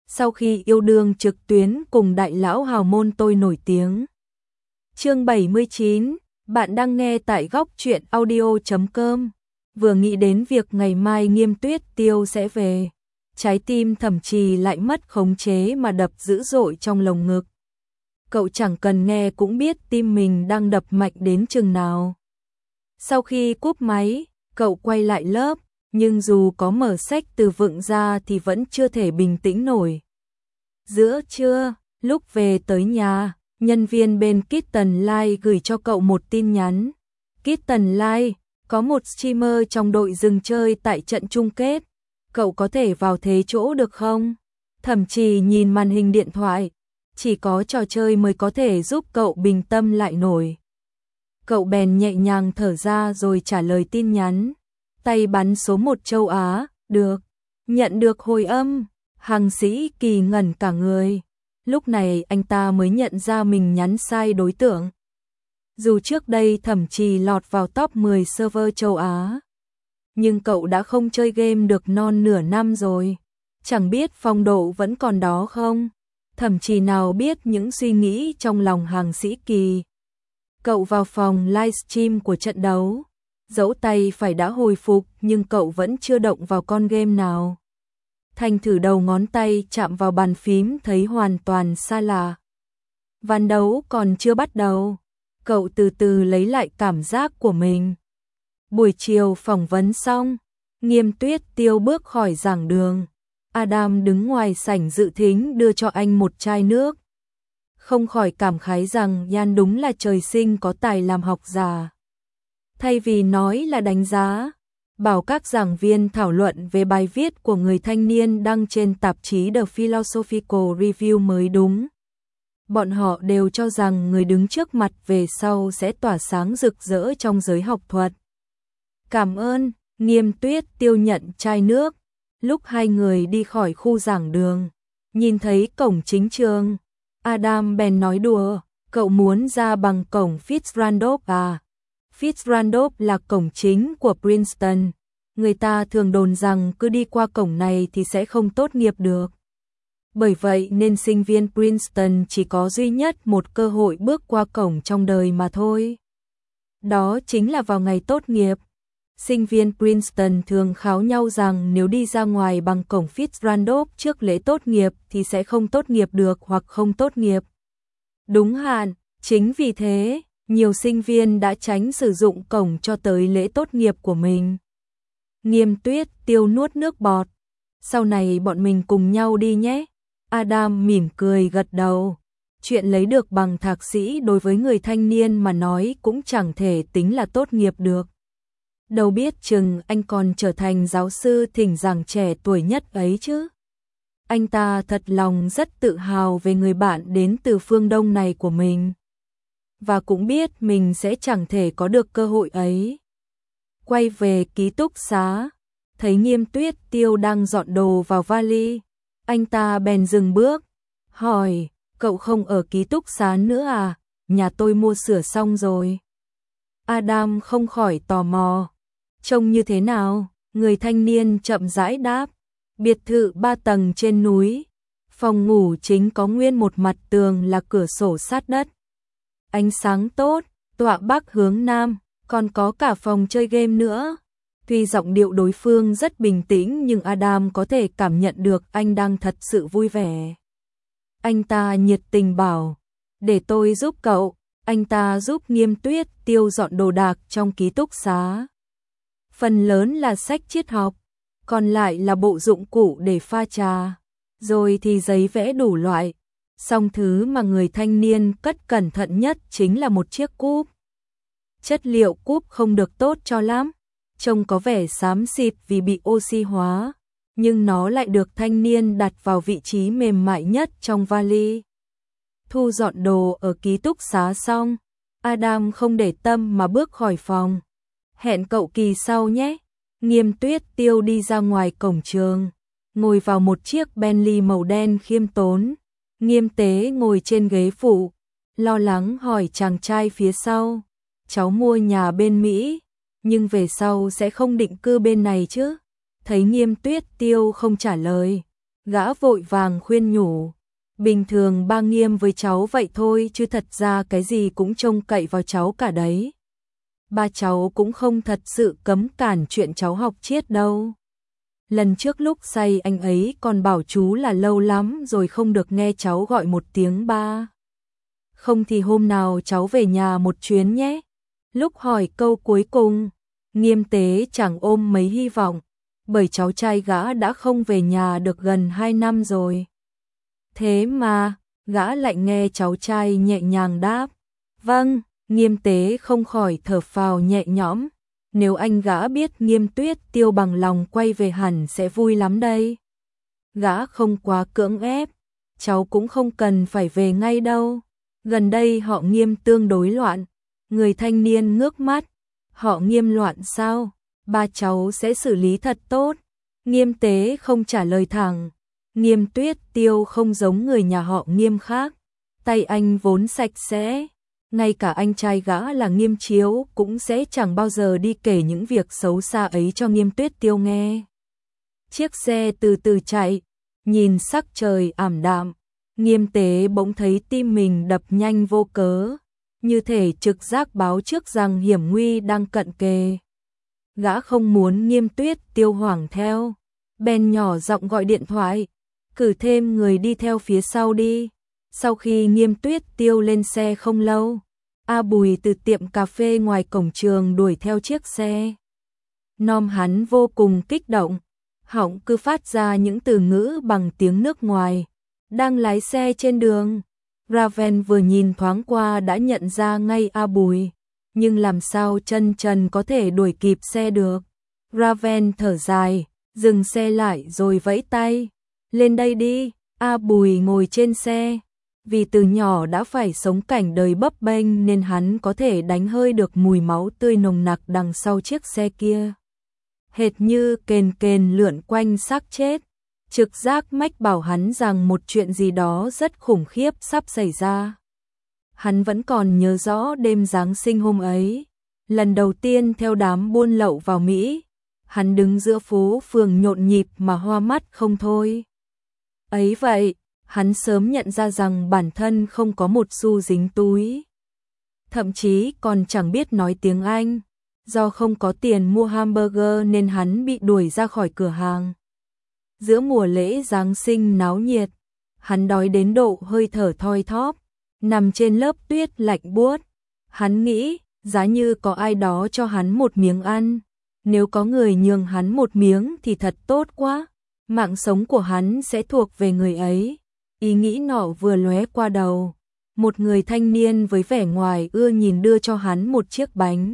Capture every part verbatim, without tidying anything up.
sau khi yêu đương trực tuyến cùng đại lão hào môn tôi nổi tiếng. Chương bảy mươi chín, bạn đang nghe tại góc truyện audio chấm com. Vừa nghĩ đến việc ngày mai Nghiêm Tuyết Tiêu sẽ về, trái tim Thẩm Trì lại mất khống chế mà đập dữ dội trong lồng ngực. Cậu chẳng cần nghe cũng biết tim mình đang đập mạnh đến chừng nào. Sau khi cúp máy, cậu quay lại lớp, nhưng dù có mở sách từ vựng ra thì vẫn chưa thể bình tĩnh nổi. Giữa trưa, lúc về tới nhà, nhân viên bên Kitten Live gửi cho cậu một tin nhắn. Kitten Live, có một streamer trong đội dừng chơi tại trận chung kết. Cậu có thể vào thế chỗ được không? Thẩm Trì nhìn màn hình điện thoại. Chỉ có trò chơi mới có thể giúp cậu bình tâm lại nổi. Cậu bèn nhẹ nhàng thở ra rồi trả lời tin nhắn. Tay bắn số một châu Á, được. Nhận được hồi âm, Hằng Sĩ Kỳ ngẩn cả người. Lúc này anh ta mới nhận ra mình nhắn sai đối tượng. Dù trước đây Thẩm Trì lọt vào top mười server châu Á, nhưng cậu đã không chơi game được non nửa năm rồi. Chẳng biết phong độ vẫn còn đó không? Thẩm Trì nào biết những suy nghĩ trong lòng Hằng Sĩ Kỳ. Cậu vào phòng livestream của trận đấu. Dẫu tay phải đã hồi phục nhưng cậu vẫn chưa động vào con game nào. Thành thử đầu ngón tay chạm vào bàn phím thấy hoàn toàn xa lạ. Ván đấu còn chưa bắt đầu. Cậu từ từ lấy lại cảm giác của mình. Buổi chiều phỏng vấn xong, Nghiêm Tuyết Tiêu bước khỏi giảng đường. Adam đứng ngoài sảnh dự thính đưa cho anh một chai nước. Không khỏi cảm khái rằng Yan đúng là trời sinh có tài làm học giả. Thay vì nói là đánh giá, bảo các giảng viên thảo luận về bài viết của người thanh niên đăng trên tạp chí The Philosophical Review mới đúng. Bọn họ đều cho rằng người đứng trước mặt về sau sẽ tỏa sáng rực rỡ trong giới học thuật. Cảm ơn, Nghiêm Tuyết Tiêu nhận chai nước. Lúc hai người đi khỏi khu giảng đường, nhìn thấy cổng chính trường, Adam bèn nói đùa, cậu muốn ra bằng cổng Fitzrandolph à? Fitzrandolph là cổng chính của Princeton. Người ta thường đồn rằng cứ đi qua cổng này thì sẽ không tốt nghiệp được. Bởi vậy nên sinh viên Princeton chỉ có duy nhất một cơ hội bước qua cổng trong đời mà thôi. Đó chính là vào ngày tốt nghiệp. Sinh viên Princeton thường kháo nhau rằng nếu đi ra ngoài bằng cổng Fitzrandolph trước lễ tốt nghiệp thì sẽ không tốt nghiệp được hoặc không tốt nghiệp đúng hạn. Chính vì thế, nhiều sinh viên đã tránh sử dụng cổng cho tới lễ tốt nghiệp của mình. Nghiêm Tuyết Tiêu nuốt nước bọt. Sau này bọn mình cùng nhau đi nhé. Adam mỉm cười gật đầu. Chuyện lấy được bằng thạc sĩ đối với người thanh niên mà nói cũng chẳng thể tính là tốt nghiệp được. Đâu biết chừng anh còn trở thành giáo sư thỉnh giảng trẻ tuổi nhất ấy chứ. Anh ta thật lòng rất tự hào về người bạn đến từ phương Đông này của mình. Và cũng biết mình sẽ chẳng thể có được cơ hội ấy. Quay về ký túc xá, thấy Nghiêm Tuyết Tiêu đang dọn đồ vào vali. Anh ta bèn dừng bước, hỏi, cậu không ở ký túc xá nữa à? Nhà tôi mua sửa xong rồi. Adam không khỏi tò mò. Trông như thế nào? Người thanh niên chậm rãi đáp. Biệt thự ba tầng trên núi. Phòng ngủ chính có nguyên một mặt tường là cửa sổ sát đất. Ánh sáng tốt, tọa bắc hướng nam, còn có cả phòng chơi game nữa. Tuy giọng điệu đối phương rất bình tĩnh nhưng Adam có thể cảm nhận được anh đang thật sự vui vẻ. Anh ta nhiệt tình bảo, để tôi giúp cậu. Anh ta giúp Nghiêm Tuyết Tiêu dọn đồ đạc trong ký túc xá. Phần lớn là sách triết học, còn lại là bộ dụng cụ để pha trà, rồi thì giấy vẽ đủ loại. Song thứ mà người thanh niên cất cẩn thận nhất chính là một chiếc cúp. Chất liệu cúp không được tốt cho lắm, trông có vẻ xám xịt vì bị oxy hóa, nhưng nó lại được thanh niên đặt vào vị trí mềm mại nhất trong vali. Thu dọn đồ ở ký túc xá xong, Adam không để tâm mà bước khỏi phòng. Hẹn cậu kỳ sau nhé. Nghiêm Tuyết Tiêu đi ra ngoài cổng trường, ngồi vào một chiếc Bentley màu đen khiêm tốn. Nghiêm Tế ngồi trên ghế phụ, lo lắng hỏi chàng trai phía sau, cháu mua nhà bên Mỹ, nhưng về sau sẽ không định cư bên này chứ? Thấy Nghiêm Tuyết Tiêu không trả lời, Gã vội vàng khuyên nhủ, bình thường ba Nghiêm với cháu vậy thôi chứ thật ra cái gì cũng trông cậy vào cháu cả đấy. Ba cháu cũng không thật sự cấm cản chuyện cháu học triết đâu. Lần trước lúc say anh ấy còn bảo chú là lâu lắm rồi không được nghe cháu gọi một tiếng ba. Không thì hôm nào cháu về nhà một chuyến nhé. Lúc hỏi câu cuối cùng, Nghiêm Tế chẳng ôm mấy hy vọng, bởi cháu trai gã đã không về nhà được gần hai năm rồi. Thế mà, gã lại nghe cháu trai nhẹ nhàng đáp, vâng. Nghiêm Tế không khỏi thở phào nhẹ nhõm, nếu anh gã biết Nghiêm Tuyết Tiêu bằng lòng quay về hẳn sẽ vui lắm đây. Gã không quá cưỡng ép, cháu cũng không cần phải về ngay đâu. Gần đây họ Nghiêm tương đối loạn. Người thanh niên ngước mắt, họ Nghiêm loạn sao? Ba cháu sẽ xử lý thật tốt. Nghiêm Tế không trả lời thẳng. Nghiêm Tuyết Tiêu không giống người nhà họ Nghiêm khác, tay anh vốn sạch sẽ. Ngay cả anh trai gã là Nghiêm Chiếu cũng sẽ chẳng bao giờ đi kể những việc xấu xa ấy cho Nghiêm Tuyết Tiêu nghe. Chiếc xe từ từ chạy, nhìn sắc trời ảm đạm, Nghiêm Tế bỗng thấy tim mình đập nhanh vô cớ, như thể trực giác báo trước rằng hiểm nguy đang cận kề. Gã không muốn Nghiêm Tuyết Tiêu hoảng theo, bèn nhỏ giọng gọi điện thoại, cử thêm người đi theo phía sau đi. Sau khi Nghiêm Tuyết Tiêu lên xe không lâu, A Bùi từ tiệm cà phê ngoài cổng trường đuổi theo chiếc xe. Nom hắn vô cùng kích động, họng cứ phát ra những từ ngữ bằng tiếng nước ngoài. Đang lái xe trên đường, Raven vừa nhìn thoáng qua đã nhận ra ngay A Bùi, nhưng làm sao chân trần có thể đuổi kịp xe được. Raven thở dài, dừng xe lại rồi vẫy tay, lên đây đi. A Bùi ngồi trên xe. Vì từ nhỏ đã phải sống cảnh đời bấp bênh nên hắn có thể đánh hơi được mùi máu tươi nồng nặc đằng sau chiếc xe kia. Hệt như kền kền lượn quanh xác chết, trực giác mách bảo hắn rằng một chuyện gì đó rất khủng khiếp sắp xảy ra. Hắn vẫn còn nhớ rõ đêm Giáng sinh hôm ấy, lần đầu tiên theo đám buôn lậu vào Mỹ, hắn đứng giữa phố phường nhộn nhịp mà hoa mắt không thôi. Ấy vậy, hắn sớm nhận ra rằng bản thân không có một xu dính túi. Thậm chí còn chẳng biết nói tiếng Anh. Do không có tiền mua hamburger nên hắn bị đuổi ra khỏi cửa hàng. Giữa mùa lễ Giáng sinh náo nhiệt, hắn đói đến độ hơi thở thoi thóp, nằm trên lớp tuyết lạnh buốt. Hắn nghĩ, giá như có ai đó cho hắn một miếng ăn, nếu có người nhường hắn một miếng thì thật tốt quá, mạng sống của hắn sẽ thuộc về người ấy. Ý nghĩ nọ vừa lóe qua đầu, một người thanh niên với vẻ ngoài ưa nhìn đưa cho hắn một chiếc bánh.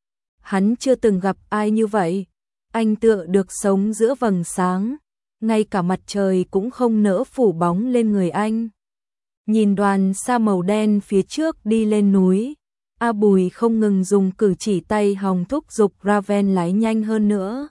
Hắn chưa từng gặp ai như vậy, anh tựa được sống giữa vầng sáng, ngay cả mặt trời cũng không nỡ phủ bóng lên người anh. Nhìn đoàn sa màu đen phía trước đi lên núi, A Bùi không ngừng dùng cử chỉ tay hòng thúc giục Raven lái nhanh hơn nữa.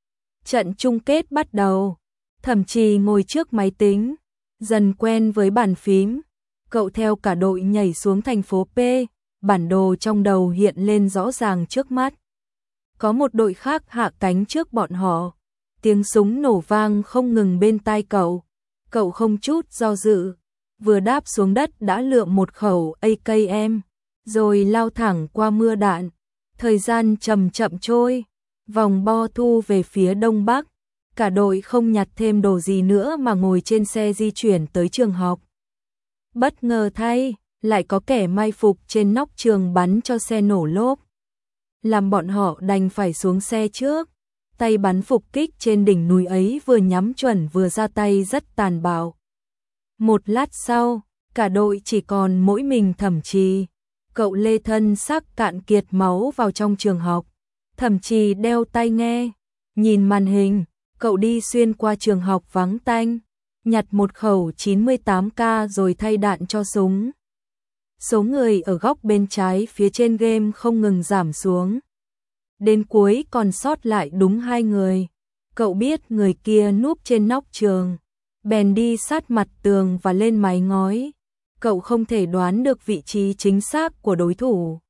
Trận chung kết bắt đầu, Thẩm Trì ngồi trước máy tính, dần quen với bàn phím, cậu theo cả đội nhảy xuống thành phố P, bản đồ trong đầu hiện lên rõ ràng trước mắt. Có một đội khác hạ cánh trước bọn họ, tiếng súng nổ vang không ngừng bên tai cậu, cậu không chút do dự, vừa đáp xuống đất đã lượm một khẩu A K M, rồi lao thẳng qua mưa đạn. Thời gian chậm chậm trôi, vòng bo thu về phía đông bắc, cả đội không nhặt thêm đồ gì nữa mà ngồi trên xe di chuyển tới trường học. Bất ngờ thay, lại có kẻ mai phục trên nóc trường bắn cho xe nổ lốp, làm bọn họ đành phải xuống xe trước. Tay bắn phục kích trên đỉnh núi ấy vừa nhắm chuẩn vừa ra tay rất tàn bạo. Một lát sau, cả đội chỉ còn mỗi mình Thẩm Trì. Cậu lê thân xác cạn kiệt máu vào trong trường học. Thẩm Trì đeo tai nghe, nhìn màn hình, cậu đi xuyên qua trường học vắng tanh, nhặt một khẩu chín mươi tám K rồi thay đạn cho súng. Số người ở góc bên trái phía trên game không ngừng giảm xuống. Đến cuối còn sót lại đúng hai người. Cậu biết người kia núp trên nóc trường, bèn đi sát mặt tường và lên mái ngói. Cậu không thể đoán được vị trí chính xác của đối thủ.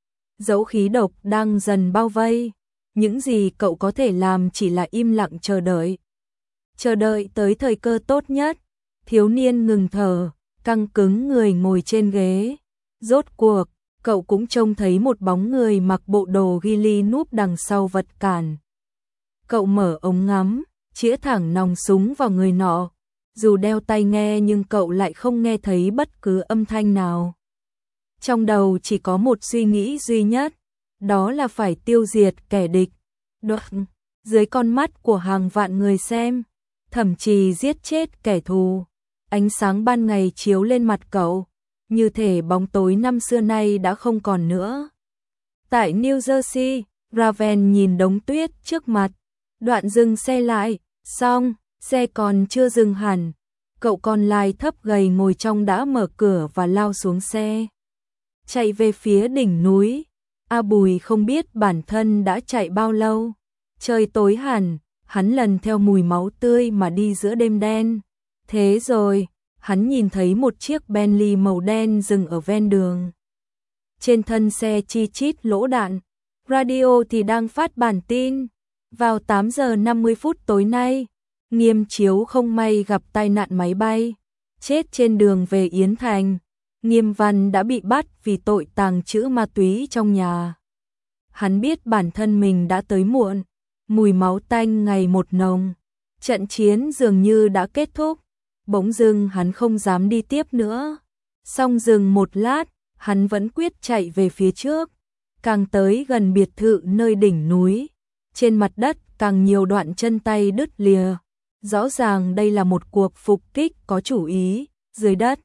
Dẫu khí độc đang dần bao vây, những gì cậu có thể làm chỉ là im lặng chờ đợi. chờ đợi tới thời cơ tốt nhất. Thiếu niên ngừng thở, căng cứng người ngồi trên ghế. Rốt cuộc, cậu cũng trông thấy một bóng người mặc bộ đồ ghillie núp đằng sau vật cản. Cậu mở ống ngắm, chĩa thẳng nòng súng vào người nọ. Dù đeo tai nghe nhưng cậu lại không nghe thấy bất cứ âm thanh nào. Trong đầu chỉ có một suy nghĩ duy nhất, đó là phải tiêu diệt kẻ địch. Đoạn, dưới con mắt của hàng vạn người xem, thậm chí giết chết kẻ thù. Ánh sáng ban ngày chiếu lên mặt cậu, như thể bóng tối năm xưa nay đã không còn nữa. Tại New Jersey, Raven nhìn đống tuyết trước mặt, Đoạn dừng xe lại, xong, xe còn chưa dừng hẳn. Cậu con lai thấp gầy ngồi trong đã mở cửa và lao xuống xe. Chạy về phía đỉnh núi. A Bùi không biết bản thân đã chạy bao lâu. Trời tối hẳn, hắn lần theo mùi máu tươi mà đi giữa đêm đen. Thế rồi, hắn nhìn thấy một chiếc Bentley màu đen dừng ở ven đường. Trên thân xe chi chít lỗ đạn. Radio thì đang phát bản tin. Vào tám giờ năm mươi phút tối nay, Nghiêm Chiếu không may gặp tai nạn máy bay, chết trên đường về Yến Thành. Nghiêm Văn đã bị bắt vì tội tàng trữ ma túy trong nhà. Hắn biết bản thân mình đã tới muộn, mùi máu tanh ngày một nồng. Trận chiến dường như đã kết thúc, bỗng dưng hắn không dám đi tiếp nữa. Xong dừng một lát, hắn vẫn quyết chạy về phía trước, càng tới gần biệt thự nơi đỉnh núi. Trên mặt đất càng nhiều đoạn chân tay đứt lìa. Rõ ràng đây là một cuộc phục kích có chủ ý. Dưới đất,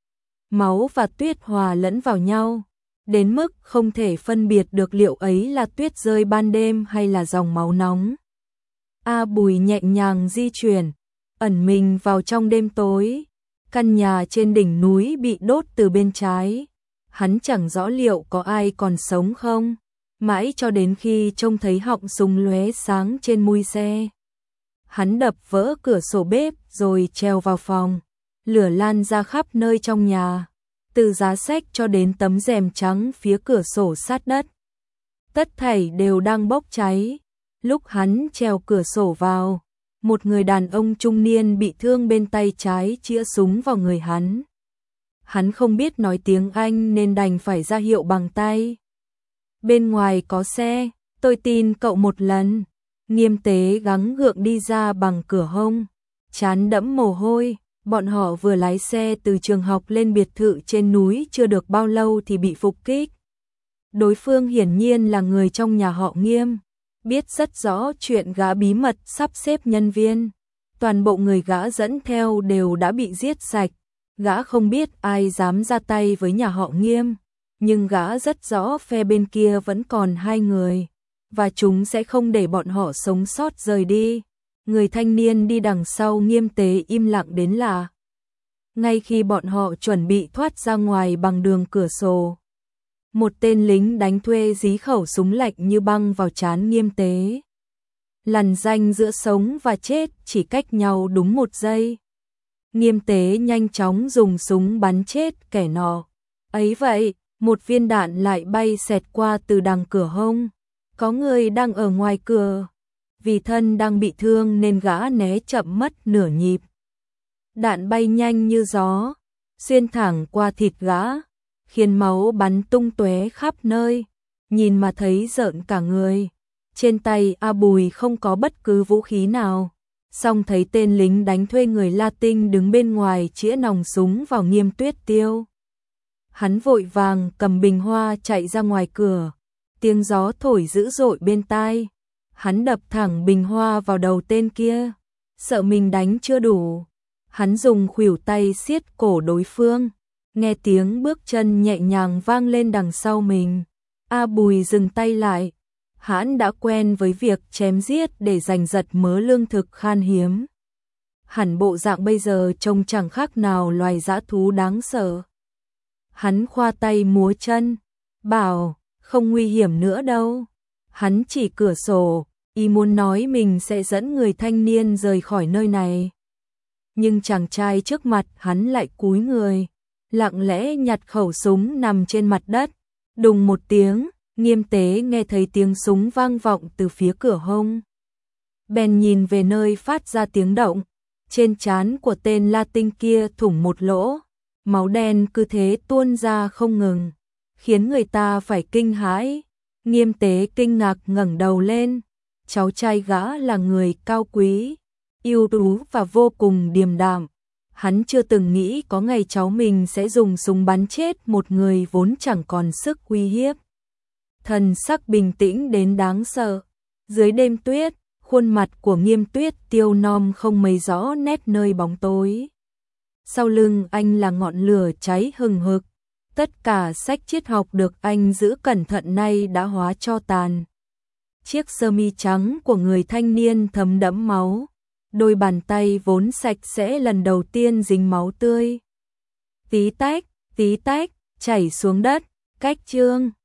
máu và tuyết hòa lẫn vào nhau, đến mức không thể phân biệt được liệu ấy là tuyết rơi ban đêm hay là dòng máu nóng. A Bùi nhẹ nhàng di chuyển, ẩn mình vào trong đêm tối. Căn nhà trên đỉnh núi bị đốt từ bên trái. Hắn chẳng rõ liệu có ai còn sống không. Mãi cho đến khi trông thấy họng súng lóe sáng trên mui xe. Hắn đập vỡ cửa sổ bếp rồi trèo vào phòng. Lửa lan ra khắp nơi trong nhà, từ giá sách cho đến tấm rèm trắng phía cửa sổ sát đất. Tất thảy đều đang bốc cháy. Lúc hắn trèo cửa sổ vào, một người đàn ông trung niên bị thương bên tay trái chĩa súng vào người hắn. Hắn không biết nói tiếng Anh nên đành phải ra hiệu bằng tay. Bên ngoài có xe, tôi tin cậu một lần. Nghiêm Tế gắng gượng đi ra bằng cửa hông, trán đẫm mồ hôi. Bọn họ vừa lái xe từ trường học lên biệt thự trên núi chưa được bao lâu thì bị phục kích. Đối phương hiển nhiên là người trong nhà họ Nghiêm, biết rất rõ chuyện gã bí mật sắp xếp nhân viên. Toàn bộ người gã dẫn theo đều đã bị giết sạch. Gã không biết ai dám ra tay với nhà họ Nghiêm, nhưng gã rất rõ phe bên kia vẫn còn hai người, và chúng sẽ không để bọn họ sống sót rời đi. Người thanh niên đi đằng sau Nghiêm Tế im lặng đến lạ. Ngay khi bọn họ chuẩn bị thoát ra ngoài bằng đường cửa sổ, một tên lính đánh thuê dí khẩu súng lạnh như băng vào trán Nghiêm Tế. Lằn ranh giữa sống và chết chỉ cách nhau đúng một giây. Nghiêm Tế nhanh chóng dùng súng bắn chết kẻ nọ. Ấy vậy, một viên đạn lại bay xẹt qua từ đằng cửa hông. Có người đang ở ngoài cửa. Vì thân đang bị thương nên gã né chậm mất nửa nhịp. Đạn bay nhanh như gió, xuyên thẳng qua thịt gã, khiến máu bắn tung tóe khắp nơi, nhìn mà thấy rợn cả người. Trên tay A Bùi không có bất cứ vũ khí nào, song thấy tên lính đánh thuê người Latin đứng bên ngoài chĩa nòng súng vào Nghiêm Tuyết Tiêu. Hắn vội vàng cầm bình hoa chạy ra ngoài cửa, tiếng gió thổi dữ dội bên tai. Hắn đập thẳng bình hoa vào đầu tên kia, sợ mình đánh chưa đủ. Hắn dùng khuỷu tay siết cổ đối phương, nghe tiếng bước chân nhẹ nhàng vang lên đằng sau mình. A Bùi dừng tay lại, hắn đã quen với việc chém giết để giành giật mớ lương thực khan hiếm. Hẳn bộ dạng bây giờ trông chẳng khác nào loài dã thú đáng sợ. Hắn khoa tay múa chân, bảo, không nguy hiểm nữa đâu. Hắn chỉ cửa sổ, ý muốn nói mình sẽ dẫn người thanh niên rời khỏi nơi này. Nhưng chàng trai trước mặt hắn lại cúi người, lặng lẽ nhặt khẩu súng nằm trên mặt đất. Đùng một tiếng, Nghiêm Tế nghe thấy tiếng súng vang vọng từ phía cửa hông. bèn nhìn về nơi phát ra tiếng động. Trên trán của tên La Tinh kia thủng một lỗ, máu đen cứ thế tuôn ra không ngừng, khiến người ta phải kinh hãi. Nghiêm Tế kinh ngạc ngẩng đầu lên, cháu trai gã là người cao quý, ưu tú và vô cùng điềm đạm. Hắn chưa từng nghĩ có ngày cháu mình sẽ dùng súng bắn chết một người vốn chẳng còn sức uy hiếp. Thần sắc bình tĩnh đến đáng sợ. Dưới đêm tuyết, khuôn mặt của Nghiêm Tuyết Tiêu nom không mấy rõ nét nơi bóng tối. Sau lưng anh là ngọn lửa cháy hừng hực. Tất cả sách triết học được anh giữ cẩn thận nay đã hóa tro tàn. Chiếc sơ mi trắng của người thanh niên thấm đẫm máu. Đôi bàn tay vốn sạch sẽ lần đầu tiên dính máu tươi. Tí tách, tí tách, chảy xuống đất. Cách chương